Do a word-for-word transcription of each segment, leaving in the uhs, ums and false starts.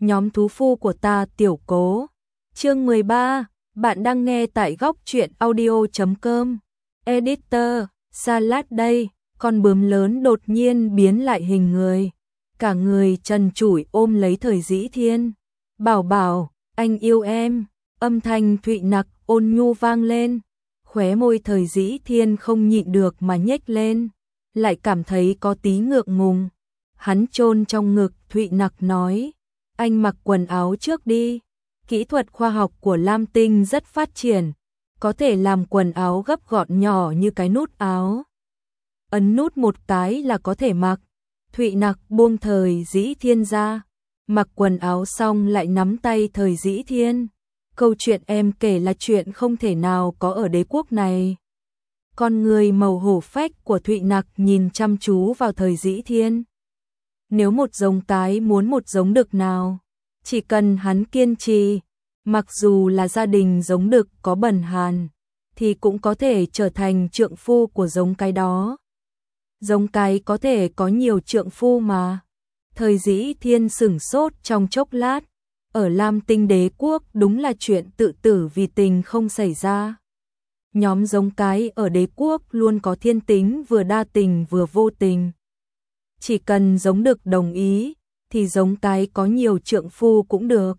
nhóm thú phu của ta tiểu cố. Chương mười ba, bạn đang nghe tại góc truyện audio chấm com. Editor, Salad đây, con bướm lớn đột nhiên biến lại hình người. Cả người trần trụi ôm lấy Thời Dĩ Thiên. Bảo bảo, anh yêu em, âm thanh thụy nặc ôn nhu vang lên. Khóe môi Thời Dĩ Thiên không nhịn được mà nhếch lên, lại cảm thấy có tí ngượng ngùng. Hắn chôn trong ngực thụy nặc nói, anh mặc quần áo trước đi. Kỹ thuật khoa học của Lam Tinh rất phát triển, có thể làm quần áo gấp gọn nhỏ như cái nút áo. Ấn nút một cái là có thể mặc. Thụy nặc buông Thời Dĩ Thiên ra, mặc quần áo xong lại nắm tay Thời Dĩ Thiên. Câu chuyện em kể là chuyện không thể nào có ở đế quốc này. Con người màu hổ phách của Thụy nặc nhìn chăm chú vào Thời Dĩ Thiên. Nếu một giống cái muốn một giống đực nào, chỉ cần hắn kiên trì, mặc dù là gia đình giống đực có bần hàn, thì cũng có thể trở thành trượng phu của giống cái đó. Giống cái có thể có nhiều trượng phu mà. Thời Dĩ Thiên sửng sốt trong chốc lát. Ở Lam Tinh đế quốc đúng là chuyện tự tử vì tình không xảy ra. Nhóm giống cái ở đế quốc luôn có thiên tính vừa đa tình vừa vô tình. Chỉ cần giống đực đồng ý, thì giống cái có nhiều trượng phu cũng được.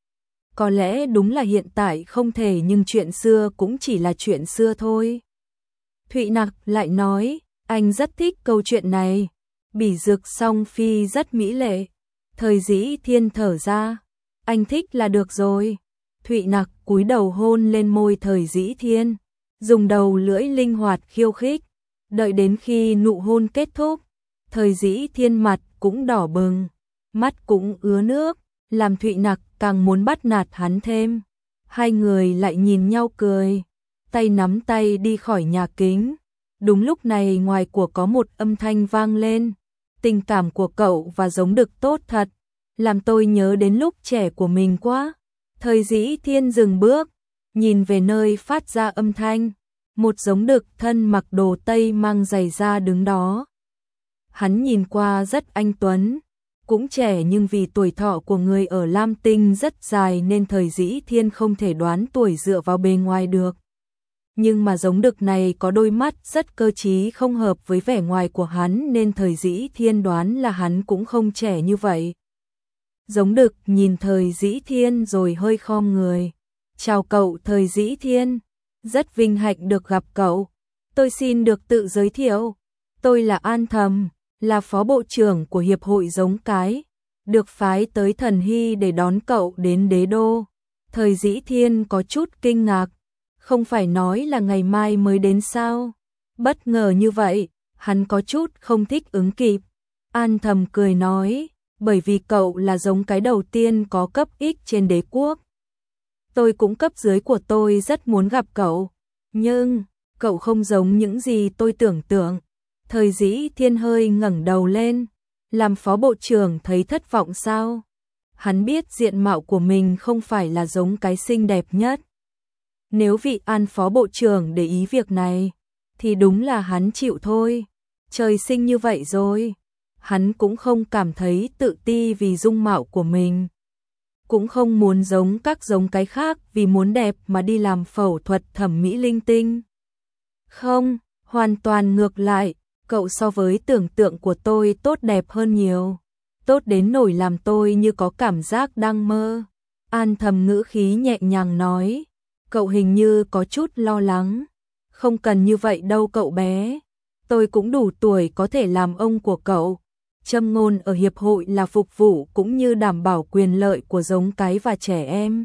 Có lẽ đúng là hiện tại không thể, nhưng chuyện xưa cũng chỉ là chuyện xưa thôi. Thụy nặc lại nói, anh rất thích câu chuyện này. Bỉ Dực Song Phi rất mỹ lệ. Thời Dĩ Thiên thở ra, anh thích là được rồi. Thụy nặc cúi đầu hôn lên môi Thời Dĩ Thiên, dùng đầu lưỡi linh hoạt khiêu khích. Đợi đến khi nụ hôn kết thúc, Thời Dĩ Thiên mặt cũng đỏ bừng, mắt cũng ứa nước, làm Thụy nặc càng muốn bắt nạt hắn thêm. Hai người lại nhìn nhau cười, tay nắm tay đi khỏi nhà kính. Đúng lúc này ngoài của có một âm thanh vang lên, tình cảm của cậu và giống đực tốt thật, làm tôi nhớ đến lúc trẻ của mình quá. Thời Dĩ Thiên dừng bước, nhìn về nơi phát ra âm thanh, một giống đực thân mặc đồ Tây mang giày da đứng đó. Hắn nhìn qua rất anh tuấn, cũng trẻ, nhưng vì tuổi thọ của người ở Lam Tinh rất dài nên Thời Dĩ Thiên không thể đoán tuổi dựa vào bề ngoài được. Nhưng mà giống đực này có đôi mắt rất cơ trí không hợp với vẻ ngoài của hắn nên Thời Dĩ Thiên đoán là hắn cũng không trẻ như vậy. Giống đực nhìn Thời Dĩ Thiên rồi hơi khom người. Chào cậu Thời Dĩ Thiên, rất vinh hạnh được gặp cậu. Tôi xin được tự giới thiệu. Tôi là An Thầm, là phó bộ trưởng của Hiệp hội Giống Cái, được phái tới Thần Hy để đón cậu đến đế đô. Thời Dĩ Thiên có chút kinh ngạc. Không phải nói là ngày mai mới đến sao? Bất ngờ như vậy, hắn có chút không thích ứng kịp. An Thầm cười nói, bởi vì cậu là giống cái đầu tiên có cấp X trên đế quốc. Tôi cũng cấp dưới của tôi rất muốn gặp cậu, nhưng cậu không giống những gì tôi tưởng tượng. Thời Dĩ Thiên hơi ngẩng đầu lên, làm phó bộ trưởng thấy thất vọng sao? Hắn biết diện mạo của mình không phải là giống cái xinh đẹp nhất. Nếu vị An phó bộ trưởng để ý việc này, thì đúng là hắn chịu thôi. Trời sinh như vậy rồi. Hắn cũng không cảm thấy tự ti vì dung mạo của mình. Cũng không muốn giống các giống cái khác vì muốn đẹp mà đi làm phẫu thuật thẩm mỹ linh tinh. Không, hoàn toàn ngược lại, cậu so với tưởng tượng của tôi tốt đẹp hơn nhiều. Tốt đến nỗi làm tôi như có cảm giác đang mơ. An Thầm ngữ khí nhẹ nhàng nói. Cậu hình như có chút lo lắng. Không cần như vậy đâu cậu bé. Tôi cũng đủ tuổi có thể làm ông của cậu. Châm ngôn ở hiệp hội là phục vụ cũng như đảm bảo quyền lợi của giống cái và trẻ em.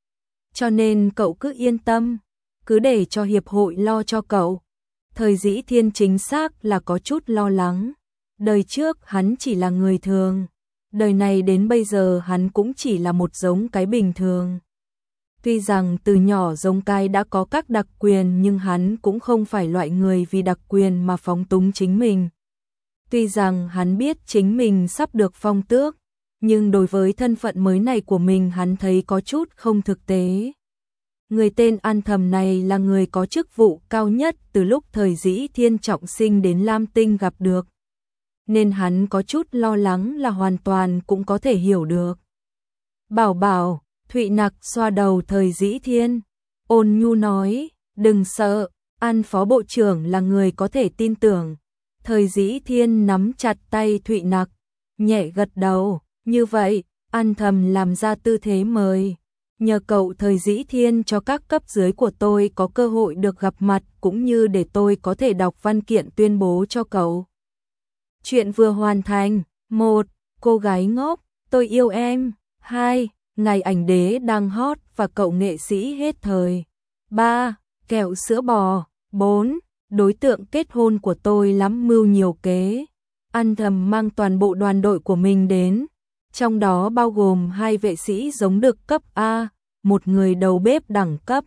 Cho nên cậu cứ yên tâm, cứ để cho hiệp hội lo cho cậu. Thời Dĩ Thiên chính xác là có chút lo lắng. Đời trước hắn chỉ là người thường. Đời này đến bây giờ hắn cũng chỉ là một giống cái bình thường. Tuy rằng từ nhỏ giống cái đã có các đặc quyền nhưng hắn cũng không phải loại người vì đặc quyền mà phóng túng chính mình. Tuy rằng hắn biết chính mình sắp được phong tước, nhưng đối với thân phận mới này của mình hắn thấy có chút không thực tế. Người tên An Thầm này là người có chức vụ cao nhất từ lúc Thời Dĩ Thiên trọng sinh đến Lam Tinh gặp được. Nên hắn có chút lo lắng là hoàn toàn cũng có thể hiểu được. Bảo bảo, Thụy Nặc xoa đầu Thời Dĩ Thiên, ôn nhu nói, đừng sợ, An phó bộ trưởng là người có thể tin tưởng. Thời Dĩ Thiên nắm chặt tay Thụy Nặc, nhẹ gật đầu, như vậy, An thầm làm ra tư thế mời. Nhờ cậu Thời Dĩ Thiên cho các cấp dưới của tôi có cơ hội được gặp mặt cũng như để tôi có thể đọc văn kiện tuyên bố cho cậu. Chuyện vừa hoàn thành. Một. Cô gái ngốc, tôi yêu em. Hai. Ngày ảnh đế đang hot và cậu nghệ sĩ hết thời. Ba. Kẹo sữa bò. Bốn. Đối tượng kết hôn của tôi lắm mưu nhiều kế. An thầm mang toàn bộ đoàn đội của mình đến, trong đó bao gồm hai vệ sĩ giống đực cấp A, một người đầu bếp đẳng cấp.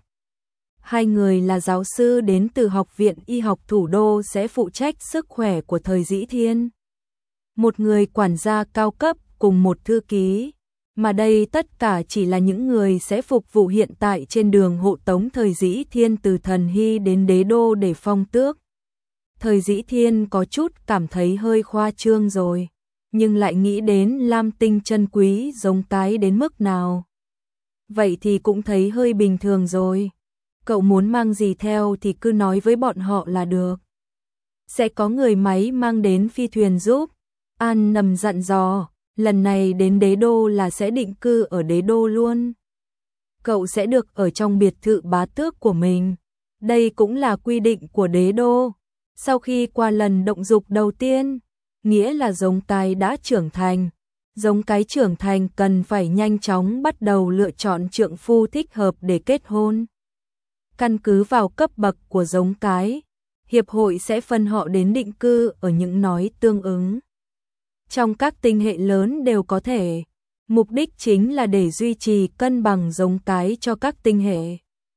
Hai người là giáo sư đến từ Học viện Y học Thủ đô sẽ phụ trách sức khỏe của Thời Dĩ Thiên. Một người quản gia cao cấp cùng một thư ký, mà đây tất cả chỉ là những người sẽ phục vụ hiện tại trên đường hộ tống Thời Dĩ Thiên từ Thần Hy đến Đế Đô để phong tước. Thời Dĩ Thiên có chút cảm thấy hơi khoa trương rồi, nhưng lại nghĩ đến lam tinh chân quý giống cái đến mức nào. Vậy thì cũng thấy hơi bình thường rồi. Cậu muốn mang gì theo thì cứ nói với bọn họ là được. Sẽ có người máy mang đến phi thuyền giúp. An nầm dặn dò, lần này đến Đế Đô là sẽ định cư ở Đế Đô luôn. Cậu sẽ được ở trong biệt thự bá tước của mình. Đây cũng là quy định của Đế Đô. Sau khi qua lần động dục đầu tiên, nghĩa là giống cái đã trưởng thành. Giống cái trưởng thành cần phải nhanh chóng bắt đầu lựa chọn trượng phu thích hợp để kết hôn. Căn cứ vào cấp bậc của giống cái, hiệp hội sẽ phân họ đến định cư ở những nói tương ứng. Trong các tinh hệ lớn đều có thể, mục đích chính là để duy trì cân bằng giống cái cho các tinh hệ.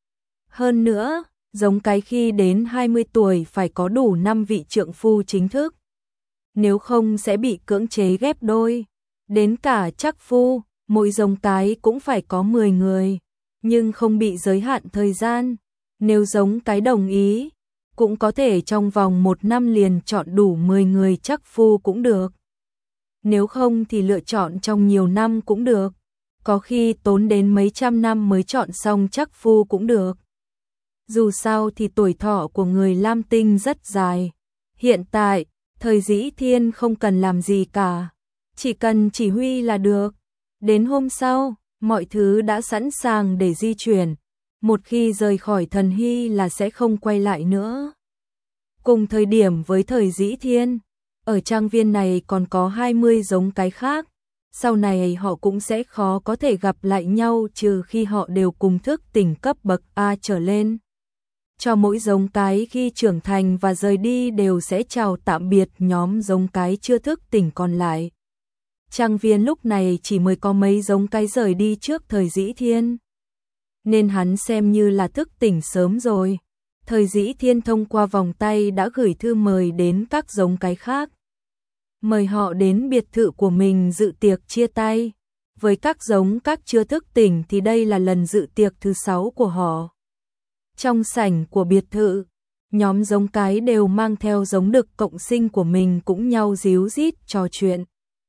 Hơn nữa, giống cái khi đến hai mươi tuổi phải có đủ năm vị trượng phu chính thức. Nếu không sẽ bị cưỡng chế ghép đôi. Đến cả trắc phu, mỗi giống cái cũng phải có mười người, nhưng không bị giới hạn thời gian. Nếu giống cái đồng ý, cũng có thể trong vòng một năm liền chọn đủ mười người trắc phu cũng được. Nếu không thì lựa chọn trong nhiều năm cũng được. Có khi tốn đến mấy trăm năm mới chọn xong trắc phu cũng được. Dù sao thì tuổi thọ của người lam tinh rất dài. Hiện tại, Thời Dĩ Thiên không cần làm gì cả, chỉ cần chỉ huy là được. Đến hôm sau, mọi thứ đã sẵn sàng để di chuyển. Một khi rời khỏi Thần Hy là sẽ không quay lại nữa. Cùng thời điểm với Thời Dĩ Thiên, ở trang viên này còn có hai mươi giống cái khác. Sau này họ cũng sẽ khó có thể gặp lại nhau trừ khi họ đều cùng thức tỉnh cấp bậc A trở lên. Cho mỗi giống cái khi trưởng thành và rời đi đều sẽ chào tạm biệt nhóm giống cái chưa thức tỉnh còn lại. Trang viên lúc này chỉ mới có mấy giống cái rời đi trước Thời Dĩ Thiên, nên hắn xem như là thức tỉnh sớm rồi. Thời Dĩ Thiên thông qua vòng tay đã gửi thư mời đến các giống cái khác. Mời họ đến biệt thự của mình dự tiệc chia tay. Với các giống các chưa thức tỉnh thì đây là lần dự tiệc thứ sáu của họ. Trong sảnh của biệt thự, nhóm giống cái đều mang theo giống đực cộng sinh của mình cũng nhau díu dít trò chuyện.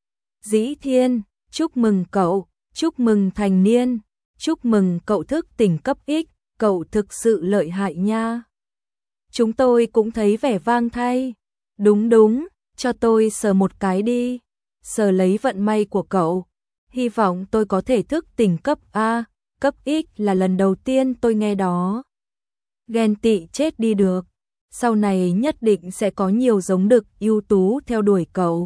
Dĩ Thiên, chúc mừng cậu, chúc mừng thành niên, chúc mừng cậu thức tỉnh cấp X, cậu thực sự lợi hại nha. Chúng tôi cũng thấy vẻ vang thay. Đúng đúng, cho tôi sờ một cái đi, sờ lấy vận may của cậu. Hy vọng tôi có thể thức tỉnh cấp A, cấp X là lần đầu tiên tôi nghe đó. Ghen tị chết đi được, sau này nhất định sẽ có nhiều giống đực ưu tú theo đuổi cậu.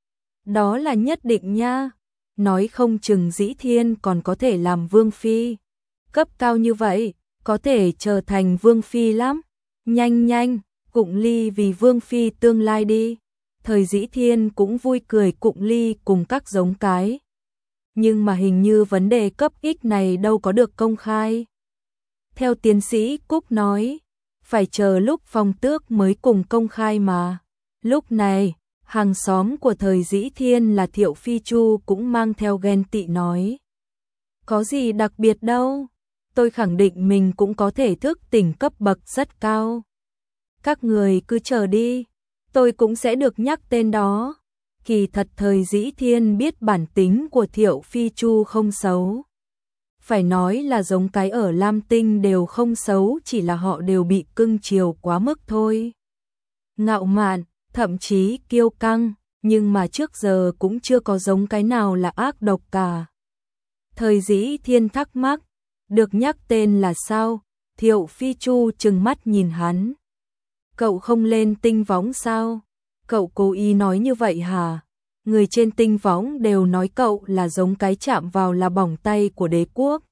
Đó là nhất định nha, nói không chừng Dĩ Thiên còn có thể làm vương phi. Cấp cao như vậy, có thể trở thành vương phi lắm. Nhanh nhanh, cụng ly vì vương phi tương lai đi. Thời Dĩ Thiên cũng vui cười cụng ly cùng các giống cái. Nhưng mà hình như vấn đề cấp X này đâu có được công khai. Theo tiến sĩ Cúc nói, phải chờ lúc phong tước mới cùng công khai mà. Lúc này, hàng xóm của Thời Dĩ Thiên là Thiệu Phi Chu cũng mang theo ghen tị nói. Có gì đặc biệt đâu, tôi khẳng định mình cũng có thể thức tỉnh cấp bậc rất cao. Các người cứ chờ đi, tôi cũng sẽ được nhắc tên đó. Kỳ thật Thời Dĩ Thiên biết bản tính của Thiệu Phi Chu không xấu. Phải nói là giống cái ở Lam Tinh đều không xấu, chỉ là họ đều bị cưng chiều quá mức thôi. Ngạo mạn, thậm chí kiêu căng, nhưng mà trước giờ cũng chưa có giống cái nào là ác độc cả. Thời Dĩ Thiên thắc mắc, được nhắc tên là sao? Thiệu Phi Chu trừng mắt nhìn hắn. Cậu không lên tinh võng sao? Cậu cố ý nói như vậy hả? Người trên tinh võng đều nói cậu là giống cái chạm vào là bỏng tay của đế quốc.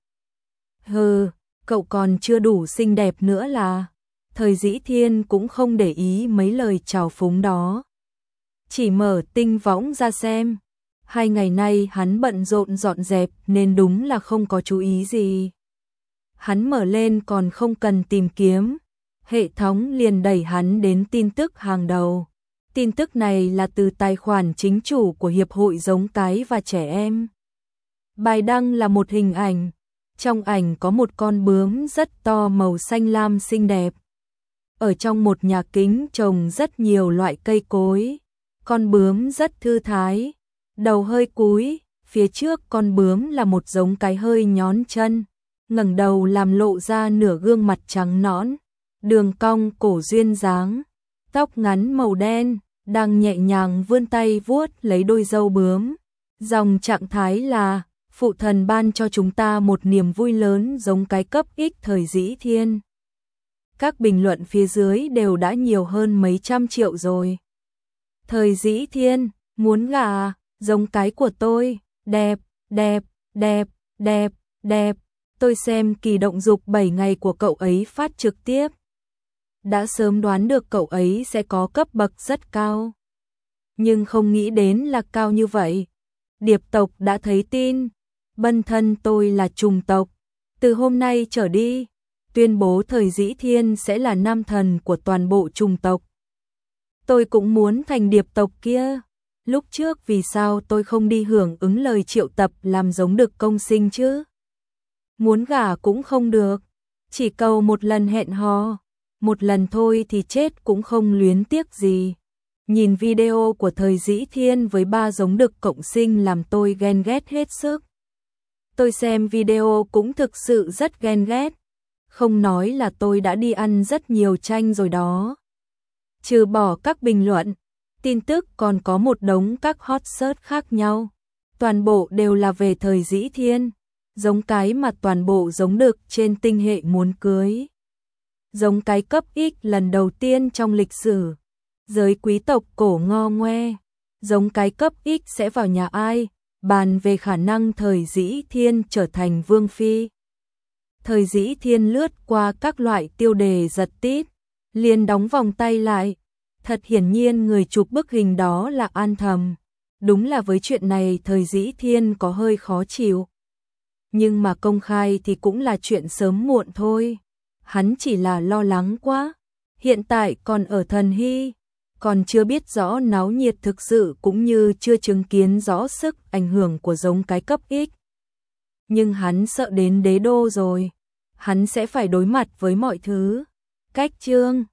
Hừ, cậu còn chưa đủ xinh đẹp nữa là. Thời Dĩ Thiên cũng không để ý mấy lời trào phúng đó. Chỉ mở tinh võng ra xem. Hai ngày nay hắn bận rộn dọn dẹp nên đúng là không có chú ý gì. Hắn mở lên còn không cần tìm kiếm. Hệ thống liền đẩy hắn đến tin tức hàng đầu. Tin tức này là từ tài khoản chính chủ của Hiệp hội Giống Cái và Trẻ Em. Bài đăng là một hình ảnh. Trong ảnh có một con bướm rất to màu xanh lam xinh đẹp. Ở trong một nhà kính trồng rất nhiều loại cây cối. Con bướm rất thư thái, đầu hơi cúi, phía trước con bướm là một giống cái hơi nhón chân, ngẩng đầu làm lộ ra nửa gương mặt trắng nõn, đường cong cổ duyên dáng, tóc ngắn màu đen, đang nhẹ nhàng vươn tay vuốt lấy đôi râu bướm. Dòng trạng thái là, phụ thần ban cho chúng ta một niềm vui lớn giống cái cấp ích Thời Dĩ Thiên. Các bình luận phía dưới đều đã nhiều hơn mấy trăm triệu rồi. Thời Dĩ Thiên, muốn gà, giống cái của tôi, đẹp, đẹp, đẹp, đẹp, đẹp. Tôi xem kỳ động dục bảy ngày của cậu ấy phát trực tiếp. Đã sớm đoán được cậu ấy sẽ có cấp bậc rất cao. Nhưng không nghĩ đến là cao như vậy. Điệp tộc đã thấy tin. Bân thân tôi là trùng tộc. Từ hôm nay trở đi, tuyên bố Thời Dĩ Thiên sẽ là nam thần của toàn bộ trùng tộc. Tôi cũng muốn thành điệp tộc kia. Lúc trước vì sao tôi không đi hưởng ứng lời triệu tập làm giống được công sinh chứ? Muốn gả cũng không được. Chỉ cầu một lần hẹn hò. Một lần thôi thì chết cũng không luyến tiếc gì. Nhìn video của Thời Dĩ Thiên với ba giống đực cộng sinh làm tôi ghen ghét hết sức. Tôi xem video cũng thực sự rất ghen ghét. Không nói là tôi đã đi ăn rất nhiều chanh rồi đó. Trừ bỏ các bình luận, tin tức còn có một đống các hot search khác nhau. Toàn bộ đều là về Thời Dĩ Thiên, giống cái mà toàn bộ giống đực trên tinh hệ muốn cưới. Giống cái cấp X lần đầu tiên trong lịch sử. Giới quý tộc cổ ngo ngoe. Giống cái cấp X sẽ vào nhà ai, bàn về khả năng Thời Dĩ Thiên trở thành vương phi. Thời Dĩ Thiên lướt qua các loại tiêu đề giật tít, liền đóng vòng tay lại. Thật hiển nhiên người chụp bức hình đó là An Thầm. Đúng là với chuyện này Thời Dĩ Thiên có hơi khó chịu. Nhưng mà công khai thì cũng là chuyện sớm muộn thôi. Hắn chỉ là lo lắng quá. Hiện tại còn ở Thần Hy, còn chưa biết rõ náo nhiệt thực sự cũng như chưa chứng kiến rõ sức ảnh hưởng của giống cái cấp X. Nhưng hắn sợ đến đế đô rồi. Hắn sẽ phải đối mặt với mọi thứ. Cách chương